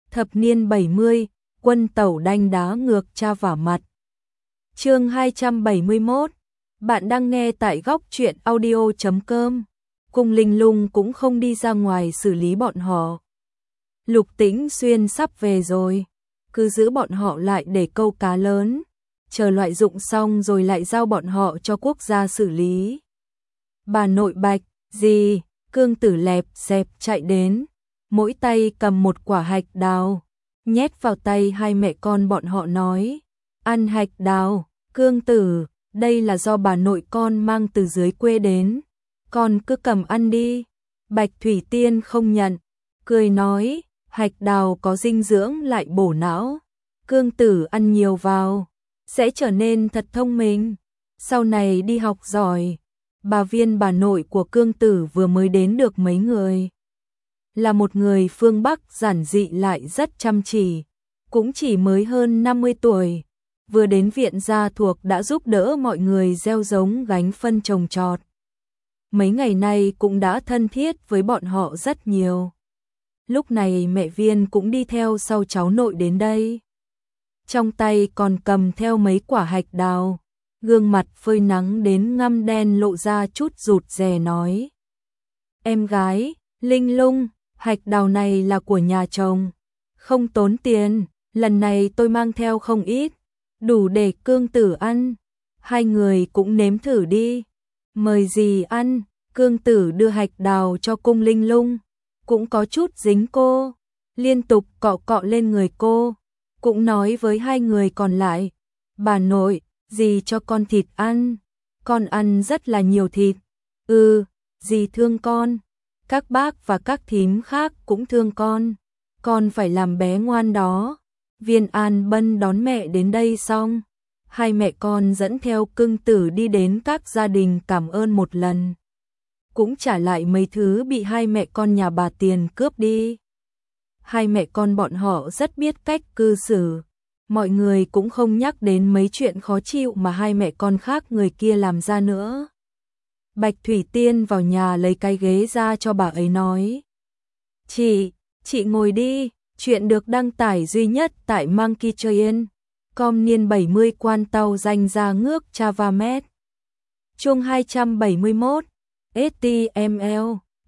Thập niên 70, quân tẩu đanh đá ngược cha vả mặt. Chương 271. Bạn đang nghe tại góc truyện audio.com. Cung Linh Lung cũng không đi ra ngoài xử lý bọn họ. Lục Tĩnh Xuyên sắp về rồi, cứ giữ bọn họ lại để câu cá lớn, chờ loại dụng xong rồi lại giao bọn họ cho quốc gia xử lý. Bà nội Bạch, gì? Cương Tử lẹp xẹp chạy đến, mỗi tay cầm một quả hạch đào, nhét vào tay hai mẹ con bọn họ nói, ăn hạch đào. Cương Tử, đây là do bà nội con mang từ dưới quê đến, con cứ cầm ăn đi. Bạch Thủy Tiên không nhận, cười nói, hạch đào có dinh dưỡng lại bổ não, Cương Tử ăn nhiều vào, sẽ trở nên thật thông minh, sau này đi học giỏi. Bà Viên bà nội của Cương Tử vừa mới đến được mấy người. Là một người phương Bắc giản dị lại rất chăm chỉ, cũng chỉ mới hơn 50 tuổi, vừa đến viện gia thuộc đã giúp đỡ mọi người gieo giống gánh phân trồng trọt. Mấy ngày nay cũng đã thân thiết với bọn họ rất nhiều. Lúc này mẹ Viên cũng đi theo sau cháu nội đến đây. Trong tay còn cầm theo mấy quả hạch đào, gương mặt phơi nắng đến ngăm đen lộ ra chút rụt rè nói. Em gái, Linh Lung, hạch đào này là của nhà chồng, không tốn tiền, lần này tôi mang theo không ít, đủ để Cương Tử ăn, hai người cũng nếm thử đi. Mời gì ăn? Cương Tử đưa hạch đào cho Cung Linh Lung, cũng có chút dính cô, liên tục cọ cọ lên người cô, cũng nói với hai người còn lại, bà nội, dì cho con thịt ăn, con ăn rất là nhiều thịt. Dì thương con, các bác và các thím khác cũng thương con phải làm bé ngoan đó. Viên An Bân đón mẹ đến đây xong, hai mẹ con dẫn theo Cương Tử đi đến các gia đình cảm ơn một lần, cũng trả lại mấy thứ bị hai mẹ con nhà bà Tiền cướp đi. Hai mẹ con bọn họ rất biết cách cư xử, mọi người cũng không nhắc đến mấy chuyện khó chịu mà hai mẹ con khác người kia làm ra nữa. Bạch Thủy Tiên vào nhà lấy cái ghế ra cho bà ấy nói. Chị ngồi đi, chuyện được đăng tải duy nhất tại Monkey Train. Com niên 70 quan tàu danh ra ngước Chavamet. Chương 271. STML.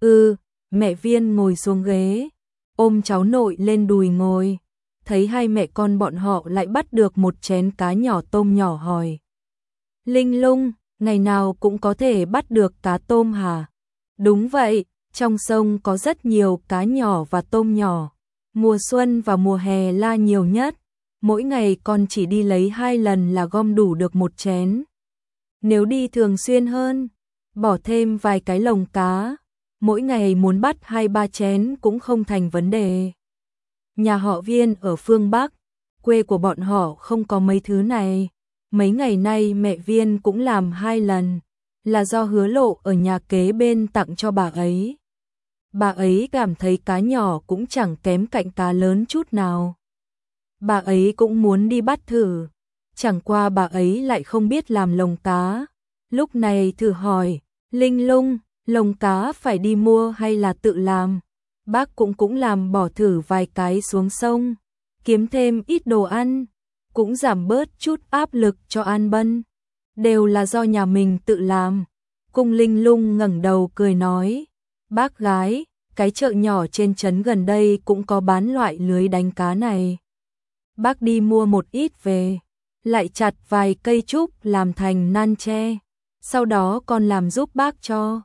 Mẹ Viên ngồi xuống ghế, ôm cháu nội lên đùi ngồi, thấy hai mẹ con bọn họ lại bắt được một chén cá nhỏ tôm nhỏ hỏi. Linh Lung, ngày nào cũng có thể bắt được cá tôm hả? Đúng vậy, trong sông có rất nhiều cá nhỏ và tôm nhỏ. Mùa xuân và mùa hè là nhiều nhất, mỗi ngày con chỉ đi lấy 2 lần là gom đủ được một chén. Nếu đi thường xuyên hơn, bỏ thêm vài cái lồng cá, mỗi ngày muốn bắt 2-3 chén cũng không thành vấn đề. Nhà họ Viên ở phương Bắc, quê của bọn họ không có mấy thứ này. Mấy ngày nay mẹ Viên cũng làm 2 lần, là do Hứa Lộ ở nhà kế bên tặng cho bà ấy. Bà ấy cảm thấy cá nhỏ cũng chẳng kém cạnh cá lớn chút nào. Bà ấy cũng muốn đi bắt thử, chẳng qua bà ấy lại không biết làm lồng cá. Lúc này thử hỏi, Linh Lung, lồng cá phải đi mua hay là tự làm? Bác cũng làm bỏ thử vài cái xuống sông, kiếm thêm ít đồ ăn, cũng giảm bớt chút áp lực cho An Bân. Đều là do nhà mình tự làm. Cung Linh Lung ngẩng đầu cười nói, bác gái, cái chợ nhỏ trên trấn gần đây cũng có bán loại lưới đánh cá này. Bác đi mua một ít về, lại chặt vài cây trúc làm thành nan tre, sau đó con làm giúp bác cho.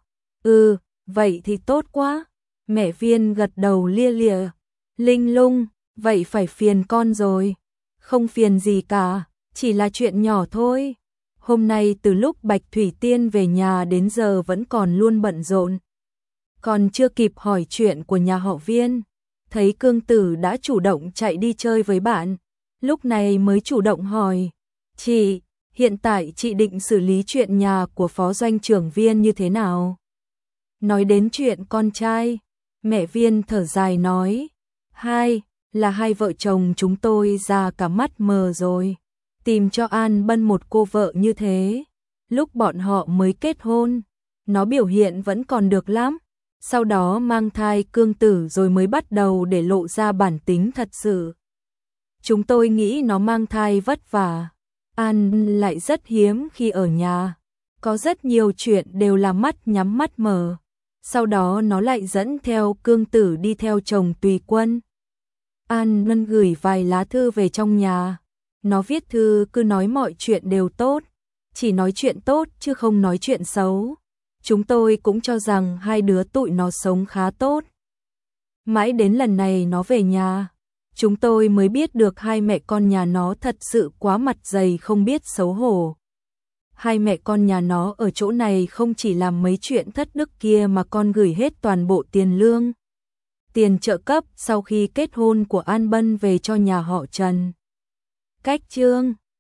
Vậy thì tốt quá. Mẹ Viên gật đầu lia lịa. Linh Lung, vậy phải phiền con rồi. Không phiền gì cả, chỉ là chuyện nhỏ thôi. Hôm nay từ lúc Bạch Thủy Tiên về nhà đến giờ vẫn còn luôn bận rộn. Còn chưa kịp hỏi chuyện của nhà họ Viên, thấy Cương Tử đã chủ động chạy đi chơi với bạn, lúc này mới chủ động hỏi, chị, hiện tại chị định xử lý chuyện nhà của phó doanh trưởng Viên như thế nào? Nói đến chuyện con trai, mẹ Viên thở dài nói, hai vợ chồng chúng tôi già cả mắt mờ rồi, tìm cho An Bân một cô vợ như thế, lúc bọn họ mới kết hôn, nó biểu hiện vẫn còn được lắm, sau đó mang thai cương tử rồi mới bắt đầu để lộ ra bản tính thật sự. Chúng tôi nghĩ nó mang thai vất vả. An lại rất hiếm khi ở nhà. Có rất nhiều chuyện đều là mắt nhắm mắt mở. Sau đó nó lại dẫn theo cương tử đi theo chồng tùy quân. An Ngân gửi vài lá thư về trong nhà. Nó viết thư cứ nói mọi chuyện đều tốt. Chỉ nói chuyện tốt chứ không nói chuyện xấu. Chúng tôi cũng cho rằng hai đứa tụi nó sống khá tốt. Mãi đến lần này nó về nhà, chúng tôi mới biết được hai mẹ con nhà nó thật sự quá mặt dày không biết xấu hổ. Hai mẹ con nhà nó ở chỗ này không chỉ làm mấy chuyện thất đức kia mà còn gửi hết toàn bộ tiền lương, tiền trợ cấp sau khi kết hôn của An Bân về cho nhà họ Trần. Cách chương